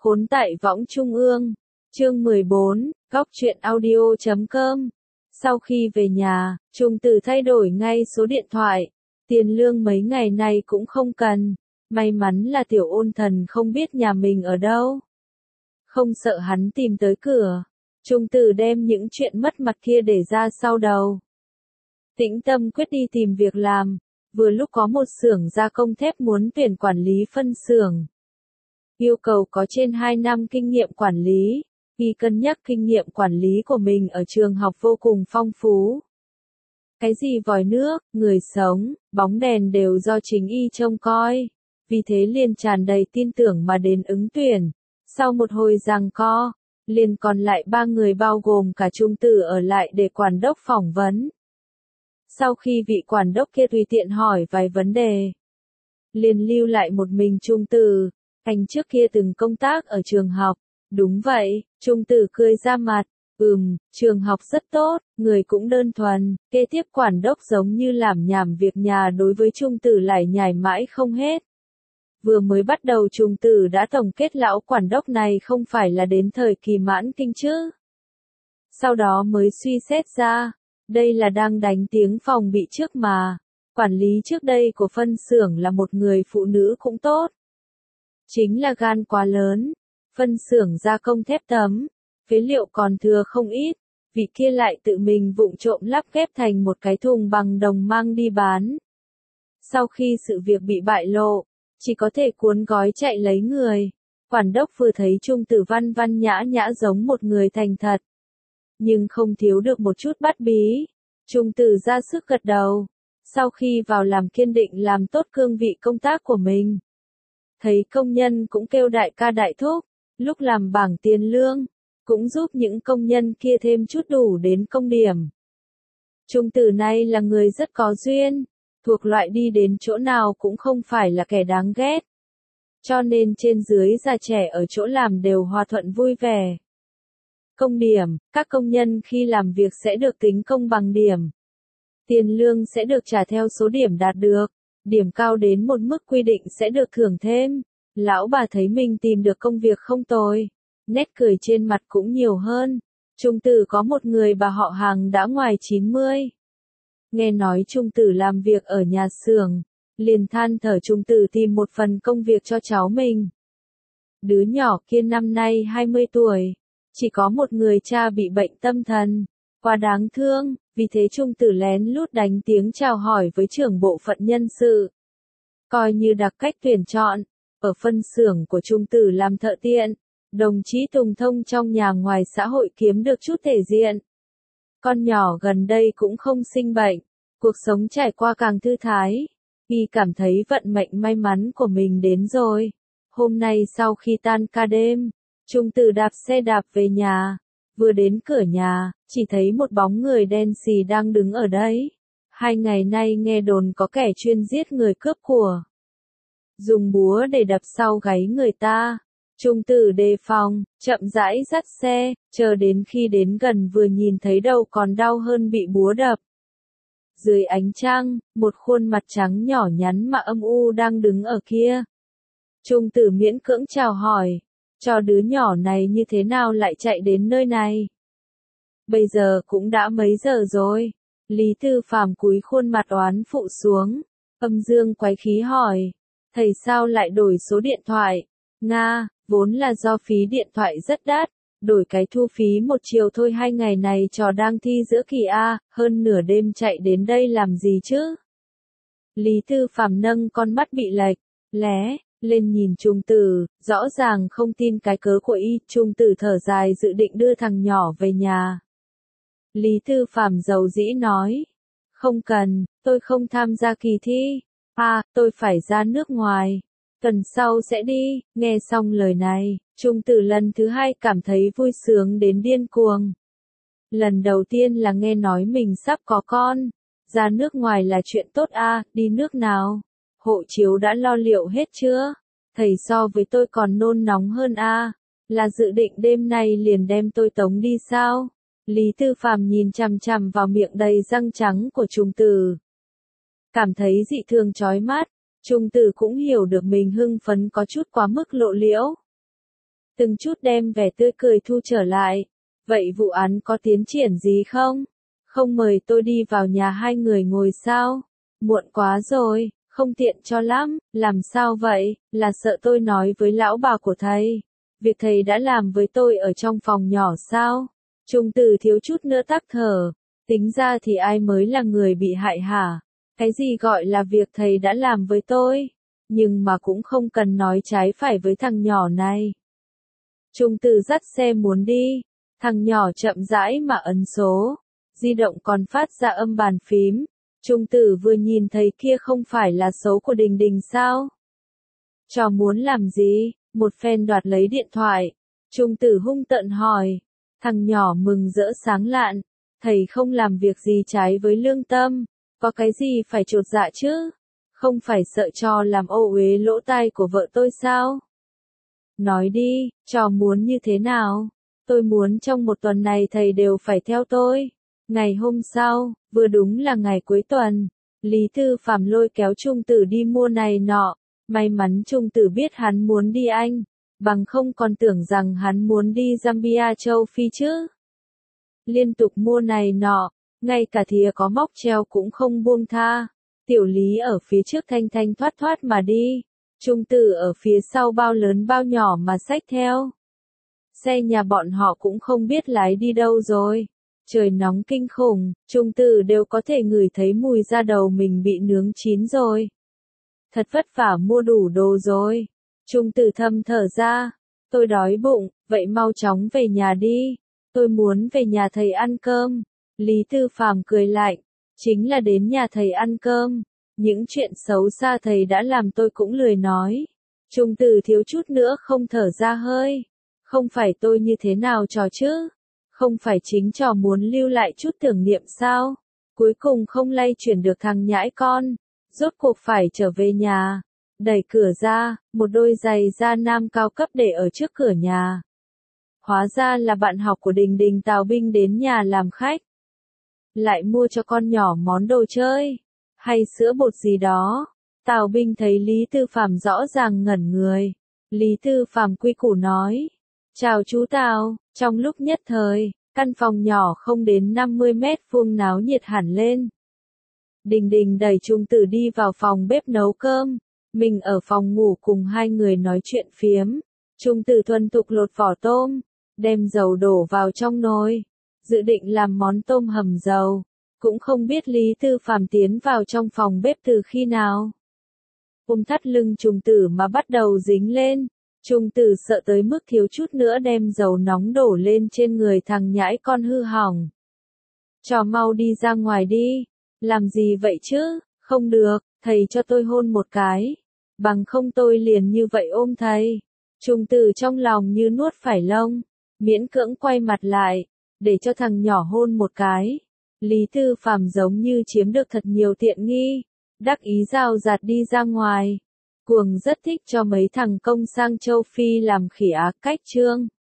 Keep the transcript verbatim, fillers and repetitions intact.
Khốn tại võng trung ương. Chương mười bốn, góc truyện audio chấm com. Sau khi về nhà, Trung Từ thay đổi ngay số điện thoại. Tiền lương mấy ngày này cũng không cần. May mắn là Tiểu Ôn Thần không biết nhà mình ở đâu. Không sợ hắn tìm tới cửa. Trung Từ đem những chuyện mất mặt kia để ra sau đầu. Tĩnh tâm quyết đi tìm việc làm. Vừa lúc có một xưởng gia công thép muốn tuyển quản lý phân xưởng. Yêu cầu có trên hai năm kinh nghiệm quản lý. Vì cân nhắc kinh nghiệm quản lý của mình ở trường học vô cùng phong phú. Cái gì vòi nước, người sống, bóng đèn đều do chính y trông coi. Vì thế liền tràn đầy tin tưởng mà đến ứng tuyển. Sau một hồi giằng co, liền còn lại ba người bao gồm cả Trung Từ ở lại để quản đốc phỏng vấn. Sau khi vị quản đốc kia tùy tiện hỏi vài vấn đề, liền lưu lại một mình Trung Từ. Anh trước kia từng công tác ở trường học. Đúng vậy, Trung Từ cười ra mặt. Ừm, trường học rất tốt, người cũng đơn thuần. Kế tiếp quản đốc giống như làm nhảm việc nhà đối với Trung Từ lại nhải mãi không hết. Vừa mới bắt đầu Trung Từ đã tổng kết lão quản đốc này không phải là đến thời kỳ mãn kinh chứ. Sau đó mới suy xét ra, đây là đang đánh tiếng phòng bị trước mà. Quản lý trước đây của phân xưởng là một người phụ nữ cũng tốt. Chính là gan quá lớn. Phân xưởng gia công thép tấm, phế liệu còn thừa không ít, vị kia lại tự mình vụng trộm lắp ghép thành một cái thùng bằng đồng mang đi bán. Sau khi sự việc bị bại lộ, chỉ có thể cuốn gói chạy lấy người. Quản đốc vừa thấy Trung Từ văn văn nhã nhã giống một người thành thật, nhưng không thiếu được một chút bắt bí. Trung Từ ra sức gật đầu, sau khi vào làm kiên định làm tốt cương vị công tác của mình. Thấy công nhân cũng kêu đại ca đại thúc. Lúc làm bảng tiền lương, cũng giúp những công nhân kia thêm chút đủ đến công điểm. Trung Từ này là người rất có duyên, thuộc loại đi đến chỗ nào cũng không phải là kẻ đáng ghét. Cho nên trên dưới già trẻ ở chỗ làm đều hòa thuận vui vẻ. Công điểm, các công nhân khi làm việc sẽ được tính công bằng điểm. Tiền lương sẽ được trả theo số điểm đạt được, điểm cao đến một mức quy định sẽ được thưởng thêm. Lão bà thấy mình tìm được công việc không tồi, nét cười trên mặt cũng nhiều hơn. Trung Từ có một người bà họ hàng đã ngoài chín mươi. Nghe nói Trung Từ làm việc ở nhà xưởng, liền than thở Trung Từ tìm một phần công việc cho cháu mình. Đứa nhỏ kia năm nay hai mươi tuổi, chỉ có một người cha bị bệnh tâm thần, quá đáng thương, vì thế Trung Từ lén lút đánh tiếng chào hỏi với trưởng bộ phận nhân sự. Coi như đặc cách tuyển chọn. Ở phân xưởng của Trung Từ làm thợ tiện, đồng chí Tùng Thông trong nhà ngoài xã hội kiếm được chút thể diện. Con nhỏ gần đây cũng không sinh bệnh, cuộc sống trải qua càng thư thái. Y cảm thấy vận mệnh may mắn của mình đến rồi. Hôm nay sau khi tan ca đêm, Trung Từ đạp xe đạp về nhà. Vừa đến cửa nhà, chỉ thấy một bóng người đen xì đang đứng ở đấy. Hai ngày nay nghe đồn có kẻ chuyên giết người cướp của. Dùng búa để đập sau gáy người ta. Trung Từ đề phòng, chậm rãi dắt xe, chờ đến khi đến gần vừa nhìn thấy đầu còn đau hơn bị búa đập. Dưới ánh trăng, một khuôn mặt trắng nhỏ nhắn mà âm u đang đứng ở kia. Trung Từ miễn cưỡng chào hỏi, cho đứa nhỏ này như thế nào lại chạy đến nơi này. Bây giờ cũng đã mấy giờ rồi. Lý Tư Phàm cúi khuôn mặt oán phụ xuống, âm dương quái khí hỏi. Thầy sao lại đổi số điện thoại? Nga, vốn là do phí điện thoại rất đắt, đổi cái thu phí một chiều thôi. Hai ngày này trò đang thi giữa kỳ A, hơn nửa đêm chạy đến đây làm gì chứ? Lý Tư Phàm nâng con mắt bị lệch, lé, lên nhìn Trung Từ, rõ ràng không tin cái cớ của y. Trung Từ thở dài dự định đưa thằng nhỏ về nhà. Lý Tư Phàm dầu dĩ nói, không cần, tôi không tham gia kỳ thi. À, tôi phải ra nước ngoài. Tuần sau sẽ đi. Nghe xong lời này, Trung Từ lần thứ hai cảm thấy vui sướng đến điên cuồng. Lần đầu tiên là nghe nói mình sắp có con. Ra nước ngoài là chuyện tốt à, đi nước nào? Hộ chiếu đã lo liệu hết chưa? Thầy so với tôi còn nôn nóng hơn à? Là dự định đêm nay liền đem tôi tống đi sao? Lý Tư Phàm nhìn chằm chằm vào miệng đầy răng trắng của Trung Từ. Cảm thấy dị thường chói mắt, Trung Từ cũng hiểu được mình hưng phấn có chút quá mức lộ liễu. từng chút đem vẻ tươi cười thu trở lại. Vậy vụ án có tiến triển gì không? Không mời tôi đi vào nhà hai người ngồi sao? Muộn quá rồi, không tiện cho lắm, làm sao vậy, là sợ tôi nói với lão bà của thầy. Việc thầy đã làm với tôi ở trong phòng nhỏ sao? Trung Tử thiếu chút nữa tắc thở, tính ra thì ai mới là người bị hại hả? Cái gì gọi là việc thầy đã làm với tôi? Nhưng mà cũng không cần nói trái phải với thằng nhỏ này. Trung Tử dắt xe muốn đi, thằng nhỏ chậm rãi mà ấn số, di động còn phát ra âm bàn phím. Trung Tử vừa nhìn thấy kia không phải là số của Đình Đình sao? Trò muốn làm gì? Một phen đoạt lấy điện thoại. Trung Tử hung tợn hỏi. Thằng nhỏ mừng rỡ sáng lạn. Thầy không làm việc gì trái với lương tâm. Có cái gì phải chột dạ chứ? Không phải sợ trò làm ô uế lỗ tai của vợ tôi sao? Nói đi, trò muốn như thế nào? Tôi muốn trong một tuần này thầy đều phải theo tôi. Ngày hôm sau, vừa đúng là ngày cuối tuần, Lý Tư Phạm lôi kéo Trung Tử đi mua này nọ. May mắn Trung Tử biết hắn muốn đi Anh, bằng không còn tưởng rằng hắn muốn đi Zambia châu Phi chứ. Liên tục mua này nọ, ngay cả thìa có móc treo cũng không buông tha. Tiểu Lý ở phía trước thanh thanh thoát thoát mà đi, Trung Tử ở phía sau bao lớn bao nhỏ mà xách theo. Xe nhà bọn họ cũng không biết lái đi đâu rồi. Trời nóng kinh khủng, Trung Tử đều có thể ngửi thấy mùi da đầu mình bị nướng chín rồi. Thật vất vả mua đủ đồ rồi. Trung Tử thầm thở ra. Tôi đói bụng, vậy mau chóng về nhà đi. Tôi muốn về nhà thầy ăn cơm. Lý Tư Phạm cười lạnh. Chính là đến nhà thầy ăn cơm. Những chuyện xấu xa thầy đã làm tôi cũng lười nói. Trung Tử thiếu chút nữa không thở ra hơi. Không phải tôi như thế nào trò chứ? Không phải chính trò muốn lưu lại chút tưởng niệm sao? Cuối cùng không lay chuyển được thằng nhãi con. Rốt cuộc phải trở về nhà. Đẩy cửa ra, một đôi giày da nam cao cấp để ở trước cửa nhà. Hóa ra là bạn học của Đình Đình Tào Binh đến nhà làm khách. Lại mua cho con nhỏ món đồ chơi, hay sữa bột gì đó. Tào Binh thấy Lý Tư Phạm rõ ràng ngẩn người. Lý Tư Phạm quy củ nói. Chào chú Tào, trong lúc nhất thời, căn phòng nhỏ không đến năm mươi mét vuông náo nhiệt hẳn lên. Đình Đình đẩy Trung Tử đi vào phòng bếp nấu cơm. Mình ở phòng ngủ cùng hai người nói chuyện phiếm. Trung Tử thuần thục lột vỏ tôm, đem dầu đổ vào trong nồi, dự định làm món tôm hầm dầu. Cũng không biết Lý Tư Phạm tiến vào trong phòng bếp từ khi nào. Ôm thắt lưng Trung Tử mà bắt đầu dính lên. Trung Tử sợ tới mức thiếu chút nữa đem dầu nóng đổ lên trên người thằng nhãi con hư hỏng. Trò mau đi ra ngoài đi. Làm gì vậy chứ? Không được, thầy cho tôi hôn một cái. Bằng không tôi liền như vậy ôm thầy. Trung Tử trong lòng như nuốt phải lông. Miễn cưỡng quay mặt lại, để cho thằng nhỏ hôn một cái. Lý Tư Phạm giống như chiếm được thật nhiều tiện nghi. Đắc ý rào rạt đi ra ngoài. Cuồng rất thích cho mấy thằng công sang châu Phi làm khỉ ác cách trương.